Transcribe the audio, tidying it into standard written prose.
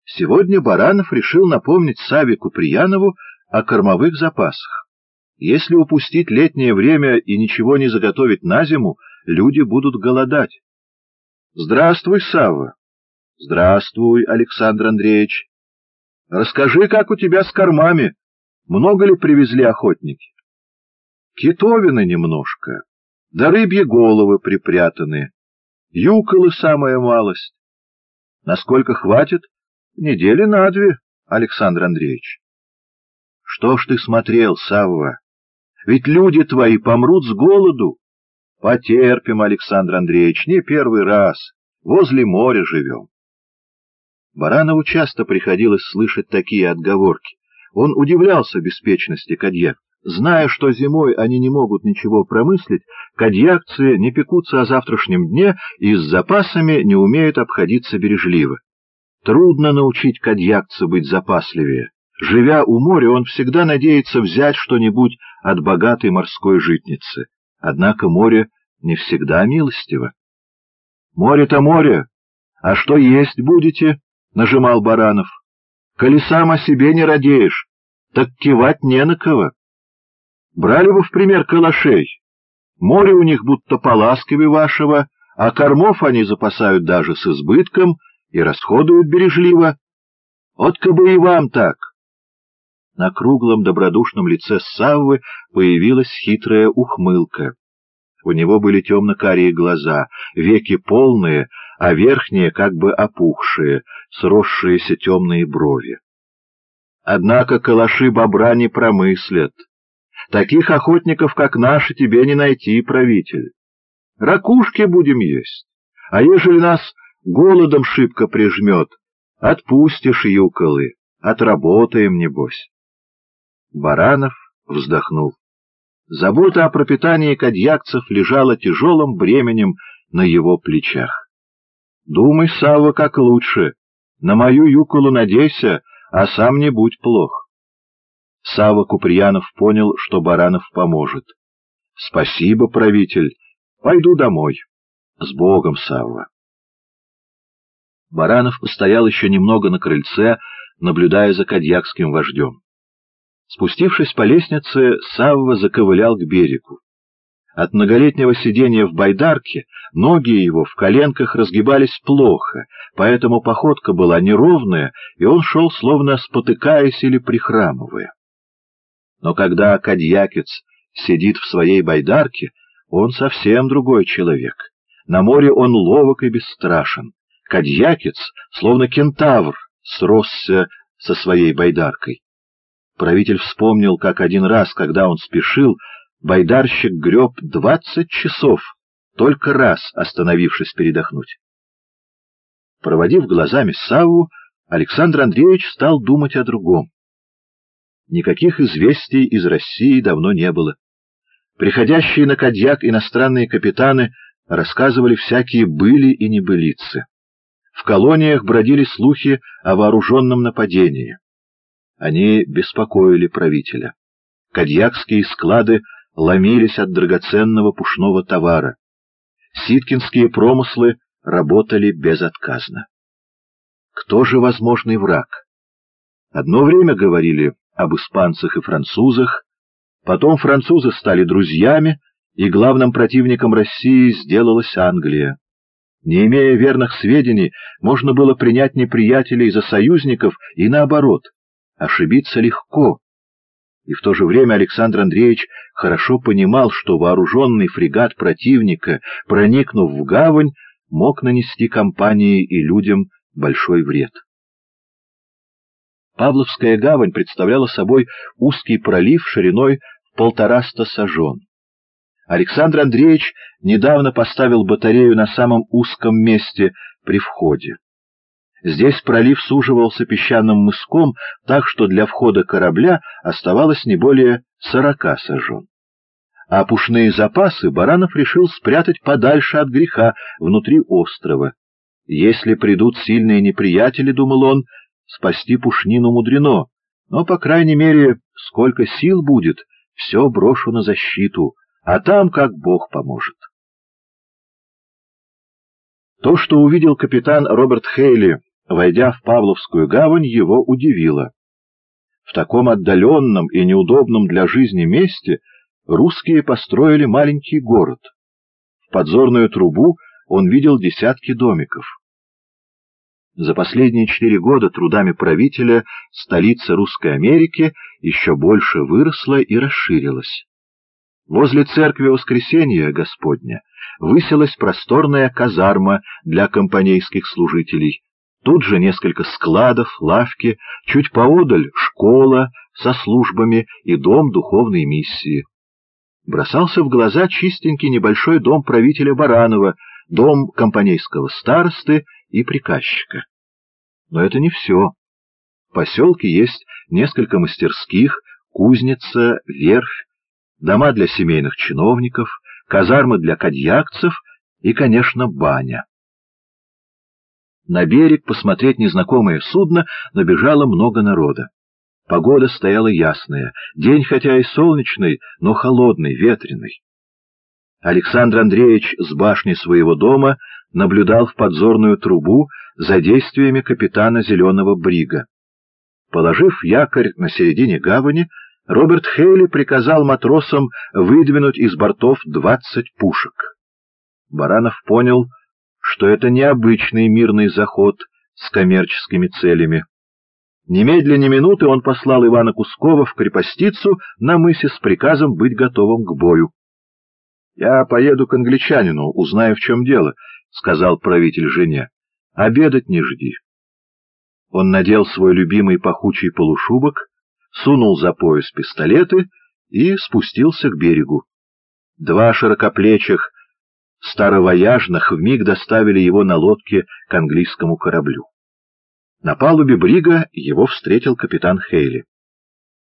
Сегодня Баранов решил напомнить Саве Куприянову о кормовых запасах. Если упустить летнее время и ничего не заготовить на зиму, люди будут голодать. — Здравствуй, Савва. — Здравствуй, Александр Андреевич. — Расскажи, как у тебя с кормами? Много ли привезли охотники? — Китовины немножко, да рыбьи головы припрятаны. Юколы самая малость. — Насколько хватит? — Недели на 2, Александр Андреевич. — Что ж ты смотрел, Савва? Ведь люди твои помрут с голоду. — Потерпим, Александр Андреевич, не первый раз. Возле моря живем. Баранову часто приходилось слышать такие отговорки. Он удивлялся беспечности кадьяк. Зная, что зимой они не могут ничего промыслить, кадьякцы не пекутся о завтрашнем дне и с запасами не умеют обходиться бережливо. Трудно научить кадьякца быть запасливее. Живя у моря, он всегда надеется взять что-нибудь от богатой морской житницы. Однако море не всегда милостиво. — Море-то море, а что есть будете? — нажимал Баранов. — Коли сам о себе не радеешь, так кивать не на кого. Брали бы в пример калашей. Море у них будто поласковее вашего, а кормов они запасают даже с избытком и расходуют бережливо. Отка бы и вам так. На круглом добродушном лице Саввы появилась хитрая ухмылка. У него были темно-карие глаза, веки полные, а верхние как бы опухшие, сросшиеся темные брови. Однако калаши бобра не промыслят. Таких охотников, как наши, тебе не найти, правитель. Ракушки будем есть, а ежели нас голодом шибко прижмет, отпустишь юколы, отработаем, небось. Баранов вздохнул. Забота о пропитании кадьякцев лежала тяжелым бременем на его плечах. Думай, Савва, как лучше. На мою юколу надейся, а сам не будь плох. Савва Куприянов понял, что Баранов поможет. — Спасибо, правитель. Пойду домой. С Богом, Савва. Баранов постоял еще немного на крыльце, наблюдая за кадьякским вождем. Спустившись по лестнице, Савва заковылял к берегу. От многолетнего сидения в байдарке ноги его в коленках разгибались плохо, поэтому походка была неровная, и он шел, словно спотыкаясь или прихрамывая. Но когда кадьякец сидит в своей байдарке, он совсем другой человек. На море он ловок и бесстрашен. Кадьякец, словно кентавр, сросся со своей байдаркой. Правитель вспомнил, как один раз, когда он спешил, байдарщик греб 20 часов, только раз остановившись передохнуть. Проводив глазами Савву, Александр Андреевич стал думать о другом. Никаких известий из России давно не было. Приходящие на кадьяк иностранные капитаны рассказывали всякие были и небылицы. В колониях бродили слухи о вооруженном нападении. Они беспокоили правителя. Кадьякские склады ломились от драгоценного пушного товара. Ситкинские промыслы работали безотказно. Кто же возможный враг? Одно время говорили об испанцах и французах, потом французы стали друзьями, и главным противником России сделалась Англия. Не имея верных сведений, можно было принять неприятелей за союзников и наоборот. Ошибиться легко. И в то же время Александр Андреевич хорошо понимал, что вооруженный фрегат противника, проникнув в гавань, мог нанести компании и людям большой вред. Павловская гавань представляла собой узкий пролив шириной в 150 сажен. Александр Андреевич недавно поставил батарею на самом узком месте при входе. Здесь пролив суживался песчаным мыском, так что для входа корабля оставалось не более 40 сажен. А пушные запасы Баранов решил спрятать подальше от греха, внутри острова. Если придут сильные неприятели, думал он, спасти пушнину мудрено, но, по крайней мере, сколько сил будет, все брошу на защиту, а там как Бог поможет. То, что увидел капитан Роберт Хейли войдя в Павловскую гавань, его удивило. В таком отдаленном и неудобном для жизни месте русские построили маленький город. В подзорную трубу он видел десятки домиков. За последние 4 года трудами правителя столица Русской Америки еще больше выросла и расширилась. Возле церкви Воскресения Господня высилась просторная казарма для компанейских служителей. Тут же несколько складов, лавки, чуть поодаль школа со службами и дом духовной миссии. Бросался в глаза чистенький небольшой дом правителя Баранова, дом компанейского старосты и приказчика. Но это не все. В поселке есть несколько мастерских, кузница, верфь, дома для семейных чиновников, казармы для кадьякцев и, конечно, баня. На берег посмотреть незнакомое судно набежало много народа. Погода стояла ясная, день хотя и солнечный, но холодный, ветреный. Александр Андреевич с башни своего дома наблюдал в подзорную трубу за действиями капитана Зеленого брига. Положив якорь на середине гавани, Роберт Хейли приказал матросам выдвинуть из бортов 20 пушек. Баранов понял, что это необычный мирный заход с коммерческими целями. Немедленно ни минуты он послал Ивана Кускова в крепостицу на мысе с приказом быть готовым к бою. — Я поеду к англичанину, узнаю, в чем дело, — сказал правитель жене. — Обедать не жди. Он надел свой любимый пахучий полушубок, сунул за пояс пистолеты и спустился к берегу. 2 широкоплечих старовояжных вмиг доставили его на лодке к английскому кораблю. На палубе брига его встретил капитан Хейли.